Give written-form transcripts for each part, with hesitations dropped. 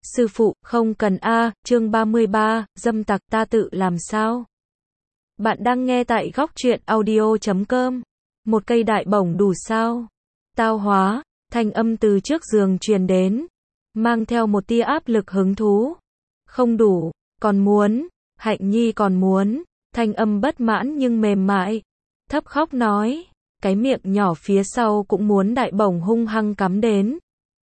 Sư phụ, không cần a, chương 33, dâm tặc ta tự làm sao? Bạn đang nghe tại góc truyện audio.com. Một cây đại bổng đủ sao? Tao hóa, thanh âm từ trước giường truyền đến, mang theo một tia áp lực hứng thú. Không đủ, còn muốn, Hạnh Nhi còn muốn, thanh âm bất mãn nhưng mềm mại, thấp khóc nói, cái miệng nhỏ phía sau cũng muốn đại bổng hung hăng cắm đến.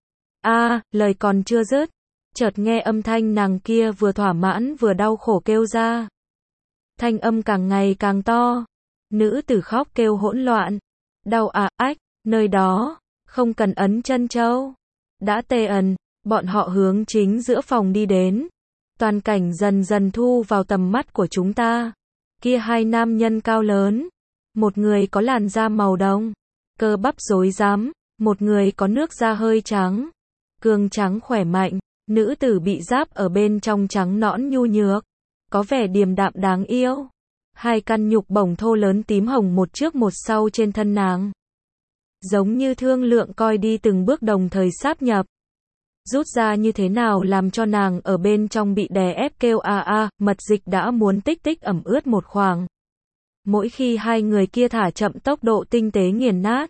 Lời còn chưa dứt, chợt nghe âm thanh nàng kia vừa thỏa mãn vừa đau khổ kêu ra. Thanh âm càng ngày càng to, nữ tử khóc kêu hỗn loạn, đau ách, nơi đó, không cần ấn chân châu. Đã tê ẩn, bọn họ hướng chính giữa phòng đi đến. Toàn cảnh dần dần thu vào tầm mắt của chúng ta. Kia hai nam nhân cao lớn, một người có làn da màu đồng, cơ bắp rối rắm, một người có nước da hơi trắng, cường trắng khỏe mạnh, nữ tử bị giáp ở bên trong trắng nõn nhu nhược, có vẻ điềm đạm đáng yêu. Hai căn nhục bổng thô lớn tím hồng một trước một sau trên thân nàng, giống như thương lượng coi đi từng bước đồng thời sáp nhập. Rút ra như thế nào làm cho nàng ở bên trong bị đè ép kêu mật dịch đã muốn tích ẩm ướt một khoảng. Mỗi khi hai người kia thả chậm tốc độ tinh tế nghiền nát,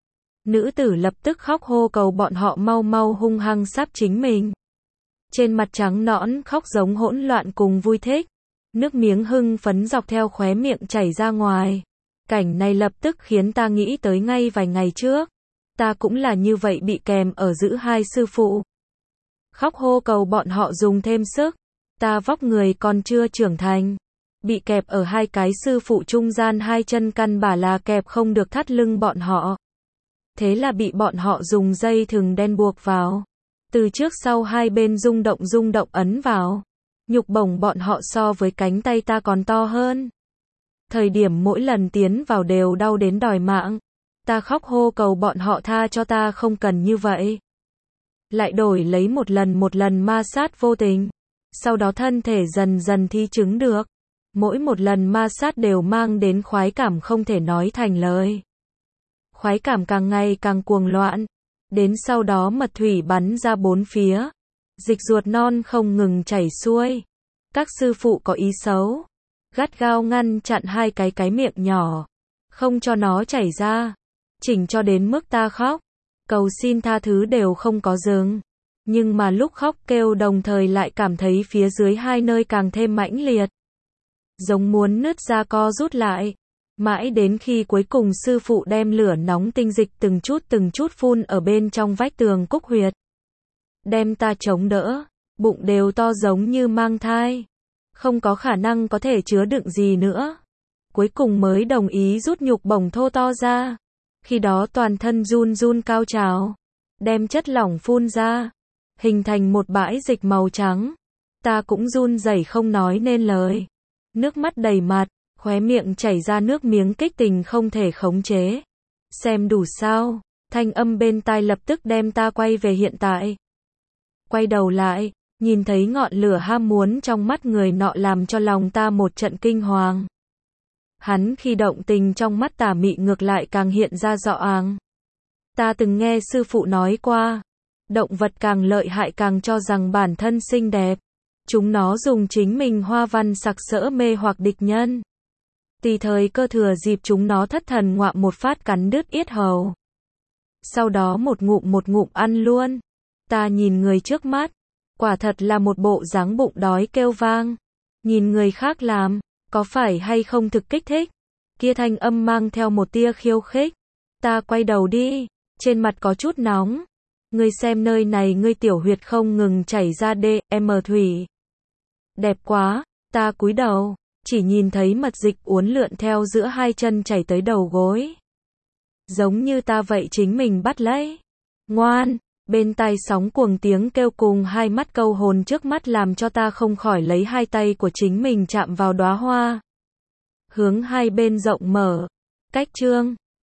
nữ tử lập tức khóc hô cầu bọn họ mau mau hung hăng sáp chính mình. Trên mặt trắng nõn khóc giống hỗn loạn cùng vui thích, nước miếng hưng phấn dọc theo khóe miệng chảy ra ngoài. Cảnh này lập tức khiến ta nghĩ tới ngay vài ngày trước, ta cũng là như vậy bị kèm ở giữa hai sư phụ. Khóc hô cầu bọn họ dùng thêm sức, ta vóc người còn chưa trưởng thành, bị kẹp ở hai cái sư phụ trung gian, hai chân căn bản là kẹp không được thắt lưng bọn họ. Thế là bị bọn họ dùng dây thừng đen buộc vào, từ trước sau hai bên rung động ấn vào. Nhục bổng bọn họ so với cánh tay ta còn to hơn. Thời điểm mỗi lần tiến vào đều đau đến đòi mạng. Ta khóc hô cầu bọn họ tha cho ta, không cần như vậy. Lại đổi lấy một lần ma sát vô tình. Sau đó thân thể dần dần thi chứng được. Mỗi một lần ma sát đều mang đến khoái cảm không thể nói thành lời. Khoái cảm càng ngày càng cuồng loạn. Đến sau đó mật thủy bắn ra bốn phía. Dịch ruột non không ngừng chảy xuôi. Các sư phụ có ý xấu, gắt gao ngăn chặn hai cái miệng nhỏ, không cho nó chảy ra. Chỉnh cho đến mức ta khóc, cầu xin tha thứ đều không có dừng. Nhưng mà lúc khóc kêu đồng thời lại cảm thấy phía dưới hai nơi càng thêm mãnh liệt, giống muốn nứt ra co rút lại. Mãi đến khi cuối cùng sư phụ đem lửa nóng tinh dịch từng chút phun ở bên trong vách tường cúc huyệt, đem ta chống đỡ, bụng đều to giống như mang thai, không có khả năng có thể chứa đựng gì nữa. Cuối cùng mới đồng ý rút nhục bổng thô to ra. Khi đó toàn thân run cao trào, đem chất lỏng phun ra, hình thành một bãi dịch màu trắng. Ta cũng run rẩy không nói nên lời, nước mắt đầy mặt, khóe miệng chảy ra nước miếng kích tình không thể khống chế. Xem đủ sao? Thanh âm bên tai lập tức đem ta quay về hiện tại. Quay đầu lại, nhìn thấy ngọn lửa ham muốn trong mắt người nọ làm cho lòng ta một trận kinh hoàng. Hắn khi động tình trong mắt tà mị ngược lại càng hiện ra rõ àng. Ta từng nghe sư phụ nói qua, động vật càng lợi hại càng cho rằng bản thân xinh đẹp. Chúng nó dùng chính mình hoa văn sặc sỡ mê hoặc địch nhân. Tùy thời cơ thừa dịp chúng nó thất thần ngoạm một phát cắn đứt yết hầu. Sau đó một ngụm ăn luôn. Ta nhìn người trước mắt, quả thật là một bộ dáng bụng đói kêu vang. Nhìn người khác làm, có phải hay không thực kích thích? Kia thanh âm mang theo một tia khiêu khích. Ta quay đầu đi, trên mặt có chút nóng. Ngươi xem nơi này, ngươi tiểu huyệt không ngừng chảy ra thủy. Đẹp quá, ta cúi đầu, chỉ nhìn thấy mật dịch uốn lượn theo giữa hai chân chảy tới đầu gối. Giống như ta vậy chính mình bắt lấy. Ngoan! Bên tai sóng cuồng tiếng kêu cùng hai mắt câu hồn trước mắt làm cho ta không khỏi lấy hai tay của chính mình chạm vào đóa hoa. Hướng hai bên rộng mở. Cách chương